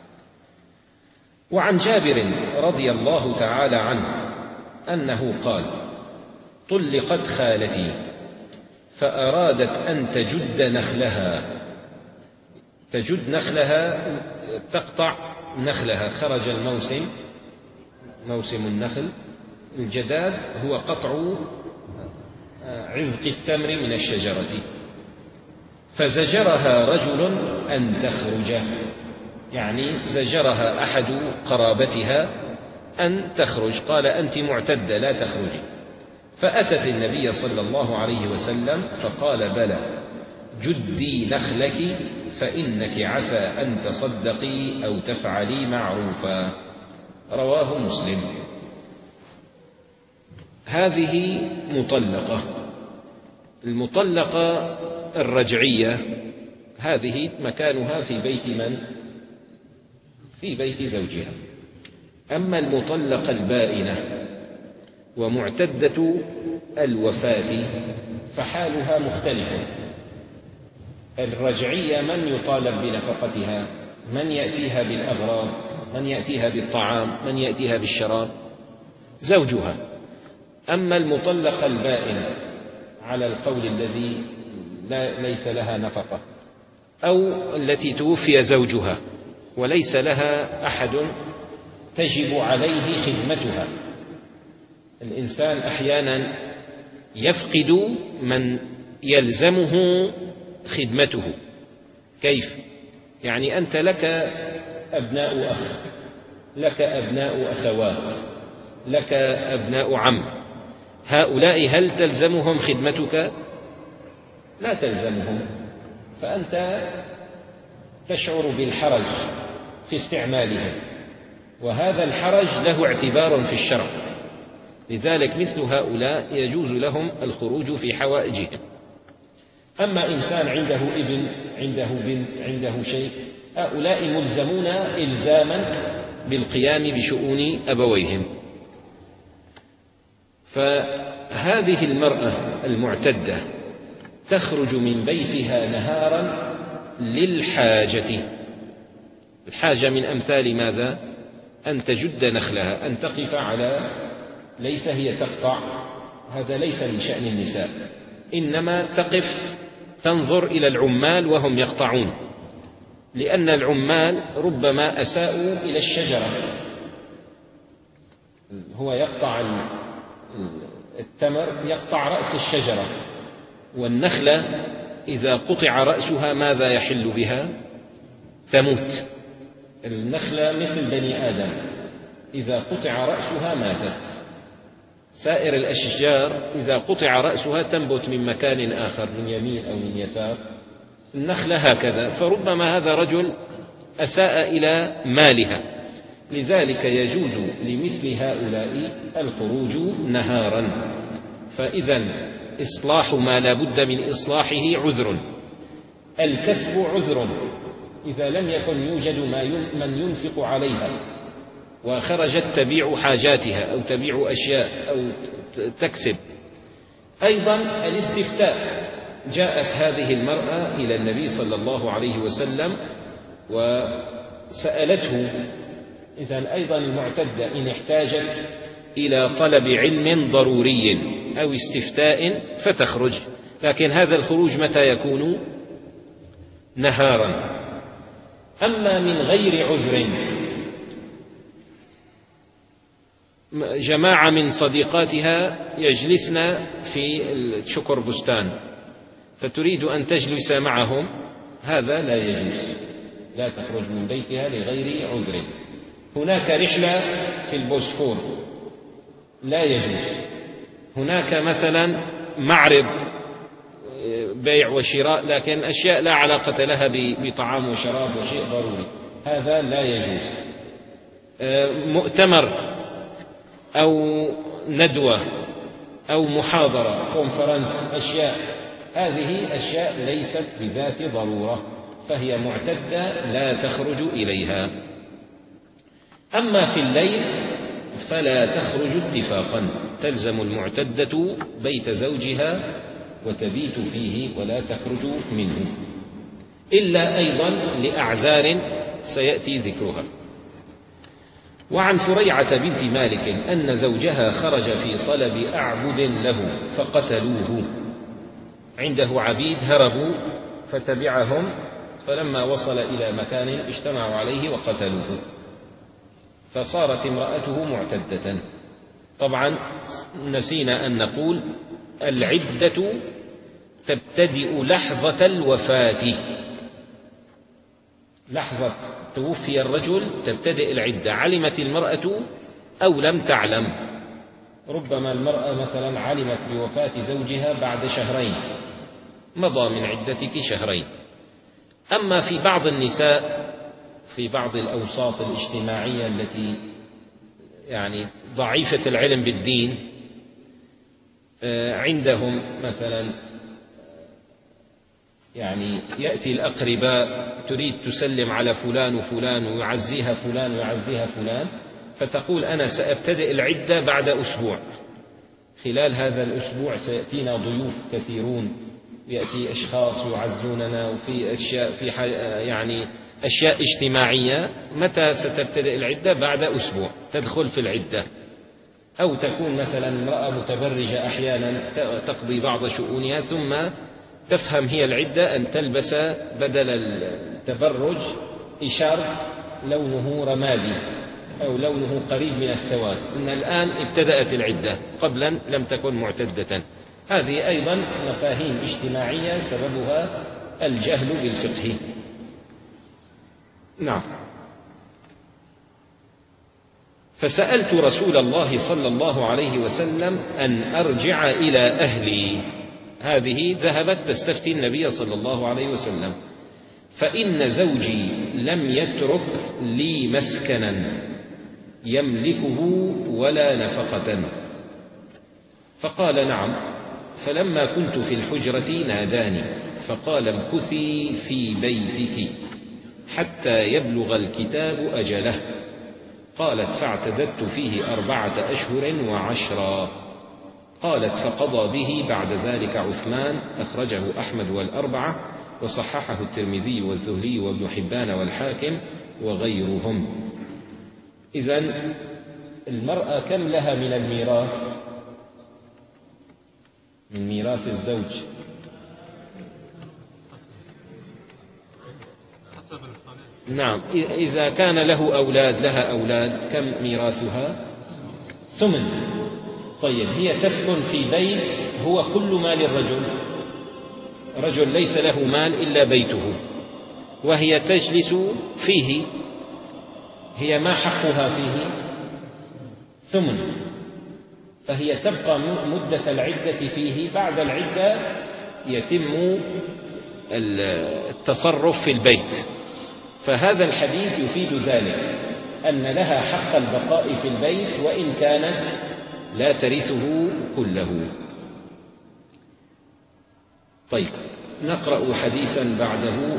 وعن جابر رضي الله تعالى عنه أنه قال: طلقت خالتي فأرادت أن تجد نخلها، تجد نخلها تقطع نخلها، خرج الموسم، موسم النخل. الجداد هو قطع عذق التمر من الشجرة، فزجرها رجل أن تخرج، يعني زجرها أحد قرابتها أن تخرج، قال: أنت معتدة لا تخرجي. فأتت النبي صلى الله عليه وسلم فقال: بلى، جدي نخلك فإنك عسى أن تصدقي أو تفعلي معروفا. رواه مسلم. هذه مطلقة. المطلقة الرجعية هذه مكانها في بيت من؟ في بيت زوجها. أما المطلقة البائنة ومعتدة الوفاة فحالها مختلفة. الرجعية من يطالب بنفقتها؟ من يأتيها بالأغراض، من يأتيها بالطعام، من يأتيها بالشراب؟ زوجها. أما المطلقة البائن على القول الذي لا ليس لها نفقة، أو التي توفي زوجها وليس لها أحد تجب عليه خدمتها. الإنسان أحيانا يفقد من يلزمه خدمته. كيف؟ يعني أنت لك أبناء أخ، لك أبناء أخوات، لك أبناء عم، هؤلاء هل تلزمهم خدمتك؟ لا تلزمهم، فأنت تشعر بالحرج في استعمالهم، وهذا الحرج له اعتبار في الشرع. لذلك مثل هؤلاء يجوز لهم الخروج في حوائجهم. أما إنسان عنده ابن، عنده بنت، عنده شيء، هؤلاء ملزمون إلزاما بالقيام بشؤون أبويهم. فهذه المرأة المعتدة تخرج من بيتها نهارا للحاجة. الحاجة من أمثال ماذا؟ أن تجد نخلها، أن تقف على، ليس هي تقطع، هذا ليس من شأن النساء، إنما تقف تنظر إلى العمال وهم يقطعون، لأن العمال ربما أساءوا إلى الشجرة. هو يقطع التمر، يقطع رأس الشجرة، والنخلة إذا قطع رأسها ماذا يحل بها؟ تموت. النخلة مثل بني آدم، إذا قطع رأسها ماتت. سائر الأشجار إذا قطع رأسها تنبت من مكان آخر، من يمين أو من يسار. النخلة هكذا، فربما هذا رجل أساء إلى مالها، لذلك يجوز لمثل هؤلاء الخروج نهارا. فإذا إصلاح ما لا بد من إصلاحه عذر، الكسب عذر إذا لم يكن يوجد من ينفق عليها وخرجت تبيع حاجاتها أو تبيع أشياء أو تكسب. أيضا الاستفتاء، جاءت هذه المرأة إلى النبي صلى الله عليه وسلم وسألته. إذن أيضا المعتدة إن احتاجت إلى طلب علم ضروري أو استفتاء فتخرج، لكن هذا الخروج متى يكون؟ نهارا. أما من غير عذر، جماعة من صديقاتها يجلسن في الشكر بستان فتريد أن تجلس معهم، هذا لا يجوز، لا تخرج من بيتها لغير عذر. هناك رحلة في البوسفور لا يجوز. هناك مثلا معرض بيع وشراء، لكن أشياء لا علاقة لها بطعام وشراب وشيء ضروري، هذا لا يجوز. مؤتمر أو ندوة أو محاضرة كونفرنس، أشياء هذه أشياء ليست بذات ضرورة، فهي معتدة لا تخرج إليها. أما في الليل فلا تخرج اتفاقا، تلزم المعتدة بيت زوجها وتبيت فيه ولا تخرج منه، إلا أيضا لأعذار سيأتي ذكرها. وعن فريعة بنت مالك أن زوجها خرج في طلب أعبد له فقتلوه، عنده عبيد هربوا فتبعهم، فلما وصل إلى مكان اجتمعوا عليه وقتلوه، فصارت امرأته معتدة. طبعا نسينا أن نقول العدة تبتدئ لحظة الوفاة، لحظة توفي الرجل تبتدئ العدة، علمت المرأة أو لم تعلم. ربما المرأة مثلا علمت بوفاة زوجها بعد شهرين، مضى من عدتك شهرين. أما في بعض النساء في بعض الأوساط الاجتماعية التي يعني ضعيفة العلم بالدين، عندهم مثلا يعني يأتي الأقرباء تريد تسلم على فلان وفلان ويعزيها فلان ويعزيها فلان، فتقول أنا سأبتدئ العدة بعد أسبوع، خلال هذا الأسبوع سيأتينا ضيوف كثيرون، يأتي أشخاص يعزوننا، وفي أشياء في يعني أشياء اجتماعية، متى ستبتدئ العدة؟ بعد أسبوع تدخل في العدة. أو تكون مثلا امرأة متبرجة أحيانا تقضي بعض شؤونها ثم تفهم هي العدة أن تلبس بدل التبرج إشار لونه رمادي أو لونه قريب من السواد، إن الآن ابتدأت العدة، قبلا لم تكن معتدة. هذه أيضا مفاهيم اجتماعية سببها الجهل بالفقه. نعم. فسألت رسول الله صلى الله عليه وسلم أن أرجع إلى أهلي، هذه ذهبت تستفتي النبي صلى الله عليه وسلم، فإن زوجي لم يترك لي مسكنا يملكه ولا نفقة. فقال نعم. فلما كنت في الحجرة ناداني فقال امكثي في بيتك حتى يبلغ الكتاب أجله. قالت فاعتددت فيه أربعة أشهر وعشرا. قالت فقضى به بعد ذلك عثمان، أخرجه أحمد والأربعة وصححه الترمذي والذهلي وابن حبان والحاكم وغيرهم. إذن المرأة كم لها من الميراث؟ من ميراث الزوج نعم، إذا كان له أولاد لها أولاد كم ميراثها؟ ثمن. طيب، هي تسكن في بيت هو كل مال الرجل، رجل ليس له مال إلا بيته، وهي تجلس فيه، هي ما حقها فيه؟ ثمن. فهي تبقى مدة العدة فيه، بعد العدة يتم التصرف في البيت. فهذا الحديث يفيد ذلك، أن لها حق البقاء في البيت وإن كانت لا ترثه كله. طيب، نقرأ حديثا بعده.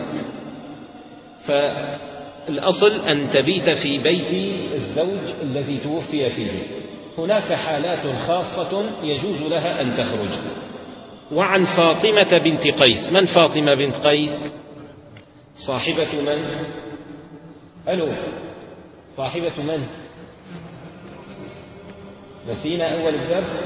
فالأصل أن تبيت في بيت الزوج الذي توفي فيه. هناك حالات خاصة يجوز لها أن تخرج. وعن فاطمة بنت قيس. من فاطمة بنت قيس؟ صاحبة من؟ ألو، صاحبة من؟ نسينا أول الدرس.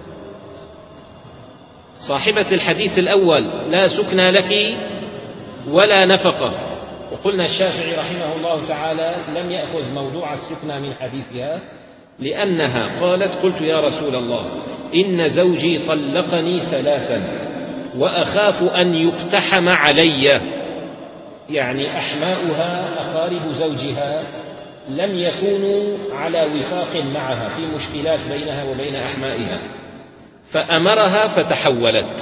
صاحبة الحديث الأول: لا سكنى لك ولا نفقة. وقلنا الشافعي رحمه الله تعالى لم يأخذ موضوع السكنى من حديثها، لأنها قالت: قلت يا رسول الله إن زوجي طلقني ثلاثا وأخاف أن يقتحم علي، يعني أحماؤها أقارب زوجها لم يكونوا على وفاق معها، في مشكلات بينها وبين أحمائها، فأمرها فتحولت،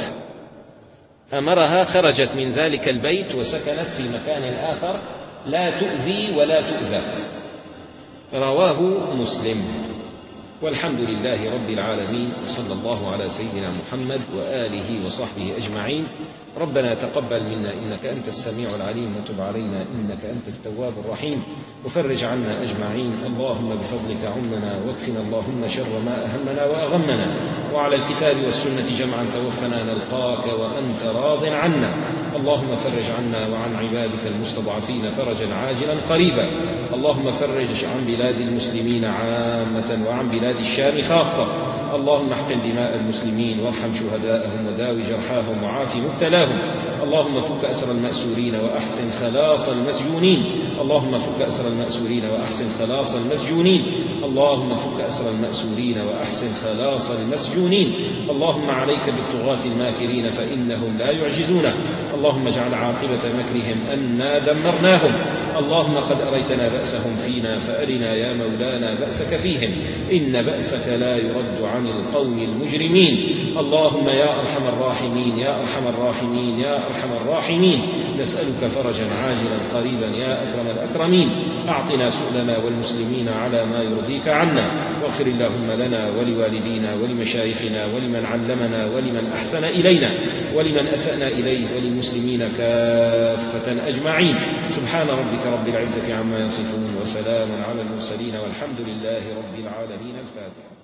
أمرها خرجت من ذلك البيت وسكنت في مكان آخر لا تؤذي ولا تؤذى. رواه مسلم. والحمد لله رب العالمين، وصلى الله على سيدنا محمد وآله وصحبه أجمعين. ربنا تقبل منا إنك أنت السميع العليم، وتب علينا إنك أنت التواب الرحيم، وفرج عنا أجمعين. اللهم بفضلك عمنا، واكفنا اللهم شر ما أهمنا وأغمنا، وعلى الكتاب والسنة جمعا توفنا نلقاك وأنت راض عنا. اللهم فرج عنا وعن عبادك المستضعفين فرجا عاجلا قريبا. اللهم فرج عن بلاد المسلمين عامة وعن بلاد الشام خاصة. اللهم احقن دماء المسلمين وارحم شهداءهم وداوي جرحاهم وعاف مبتلاهم. اللهم فك أسر المأسورين وأحسن خلاص المسجونين. اللهم فك أسر المأسورين وأحسن خلاص المسجونين. اللهم فك أسر المأسورين وأحسن خلاص المسجونين. اللهم عليك بالطغاة الماكرين فإنهم لا يعجزونه. اللهم اجعل عاقبة مكرهم أنا دمرناهم. اللهم قد أريتنا بأسهم فينا فأرنا يا مولانا بأسك فيهم، إن بأسك لا يرد عن القوم المجرمين. اللهم يا أرحم الراحمين يا أرحم الراحمين يا أرحم الراحمين، نسألك فرجا عاجلا قريبا يا أكرم الأكرمين. أعطنا سؤلنا والمسلمين على ما يرضيك عنا، واغفر اللهم لنا ولوالدينا ولمشايخنا ولمن علمنا ولمن أحسن إلينا ولمن أسأنا إليه وللمسلمين كافة أجمعين. سبحان ربك رب العزة عما يصفون، وسلام على المرسلين، والحمد لله رب العالمين. الفاتحة.